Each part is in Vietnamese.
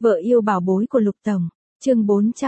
Vợ yêu bảo bối của Lục Tổng, chương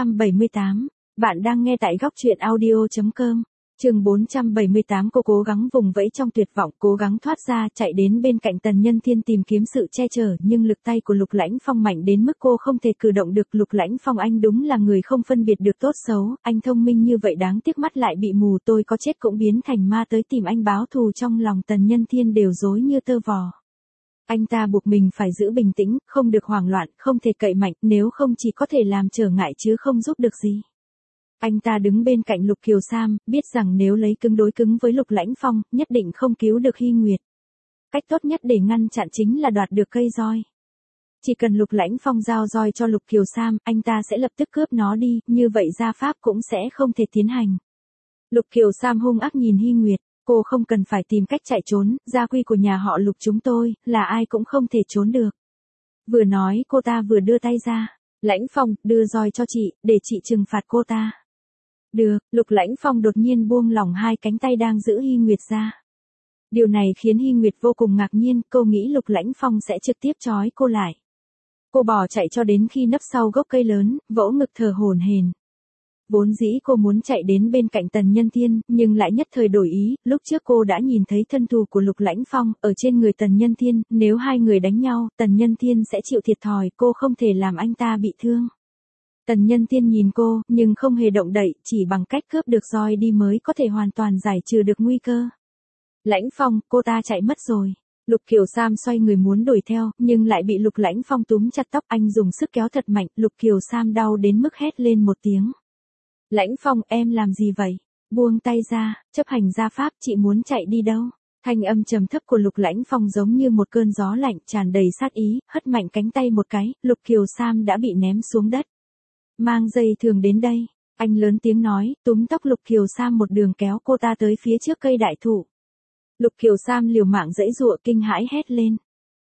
478, bạn đang nghe tại góc truyện audio.com. Chương 478. Cô cố gắng vùng vẫy trong tuyệt vọng, cố gắng thoát ra, chạy đến bên cạnh Tần Nhân Thiên tìm kiếm sự che chở, nhưng lực tay của Lục Lãnh Phong mạnh đến mức cô không thể cử động được. Lục Lãnh Phong anh đúng là người không phân biệt được tốt xấu, anh thông minh như vậy đáng tiếc mắt lại bị mù, tôi có chết cũng biến thành ma tới tìm anh báo thù. Trong lòng Tần Nhân Thiên đều rối như tơ vò. Anh ta buộc mình phải giữ bình tĩnh, không được hoảng loạn, không thể cậy mạnh, nếu không chỉ có thể làm trở ngại chứ không giúp được gì. Anh ta đứng bên cạnh Lục Kiều Sam, biết rằng nếu lấy cứng đối cứng với Lục Lãnh Phong, nhất định không cứu được Hy Nguyệt. Cách tốt nhất để ngăn chặn chính là đoạt được cây roi. Chỉ cần Lục Lãnh Phong giao roi cho Lục Kiều Sam, anh ta sẽ lập tức cướp nó đi, như vậy gia pháp cũng sẽ không thể tiến hành. Lục Kiều Sam hung ác nhìn Hy Nguyệt, cô không cần phải tìm cách chạy trốn, gia quy của nhà họ Lục chúng tôi, là ai cũng không thể trốn được. Vừa nói cô ta vừa đưa tay ra, Lãnh Phong, đưa roi cho chị, để chị trừng phạt cô ta. Được, Lục Lãnh Phong đột nhiên buông lỏng hai cánh tay đang giữ Hy Nguyệt ra. Điều này khiến Hy Nguyệt vô cùng ngạc nhiên, cô nghĩ Lục Lãnh Phong sẽ trực tiếp trói cô lại. Cô bỏ chạy cho đến khi nấp sau gốc cây lớn, vỗ ngực thở hổn hển. Vốn dĩ cô muốn chạy đến bên cạnh Tần Nhân Thiên, nhưng lại nhất thời đổi ý, lúc trước cô đã nhìn thấy thân thù của Lục Lãnh Phong, ở trên người Tần Nhân Thiên, nếu hai người đánh nhau, Tần Nhân Thiên sẽ chịu thiệt thòi, cô không thể làm anh ta bị thương. Tần Nhân Thiên nhìn cô, nhưng không hề động đậy, chỉ bằng cách cướp được roi đi mới có thể hoàn toàn giải trừ được nguy cơ. Lãnh Phong, cô ta chạy mất rồi. Lục Kiều Sam xoay người muốn đuổi theo, nhưng lại bị Lục Lãnh Phong túm chặt tóc, anh dùng sức kéo thật mạnh, Lục Kiều Sam đau đến mức hét lên một tiếng. Lãnh Phong, em làm gì vậy? Buông tay ra, chấp hành gia pháp, chị muốn chạy đi đâu? Thanh âm trầm thấp của Lục Lãnh Phong giống như một cơn gió lạnh, tràn đầy sát ý, hất mạnh cánh tay một cái, Lục Kiều Sam đã bị ném xuống đất. Mang dây thường đến đây, anh lớn tiếng nói, túm tóc Lục Kiều Sam một đường kéo cô ta tới phía trước cây đại thụ. Lục Kiều Sam liều mạng giãy giụa, kinh hãi hét lên.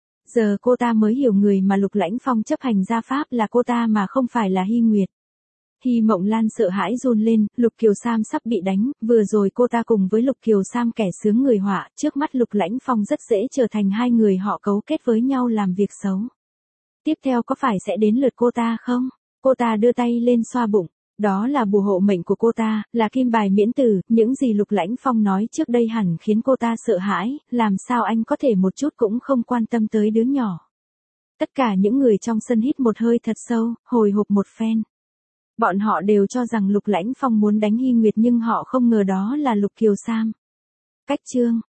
Giờ cô ta mới hiểu người mà Lục Lãnh Phong chấp hành gia pháp là cô ta mà không phải là Hy Nguyệt. Hy Mộng Lan sợ hãi run lên, Lục Kiều Sam sắp bị đánh, vừa rồi cô ta cùng với Lục Kiều Sam kẻ sướng người họa, trước mắt Lục Lãnh Phong rất dễ trở thành hai người họ cấu kết với nhau làm việc xấu. Tiếp theo có phải sẽ đến lượt cô ta không? Cô ta đưa tay lên xoa bụng, đó là bùa hộ mệnh của cô ta, là kim bài miễn tử, những gì Lục Lãnh Phong nói trước đây hẳn khiến cô ta sợ hãi, làm sao anh có thể một chút cũng không quan tâm tới đứa nhỏ. Tất cả những người trong sân hít một hơi thật sâu, hồi hộp một phen. Bọn họ đều cho rằng Lục Lãnh Phong muốn đánh Hy Nguyệt nhưng họ không ngờ đó là Lục Kiều Sam. Cách chương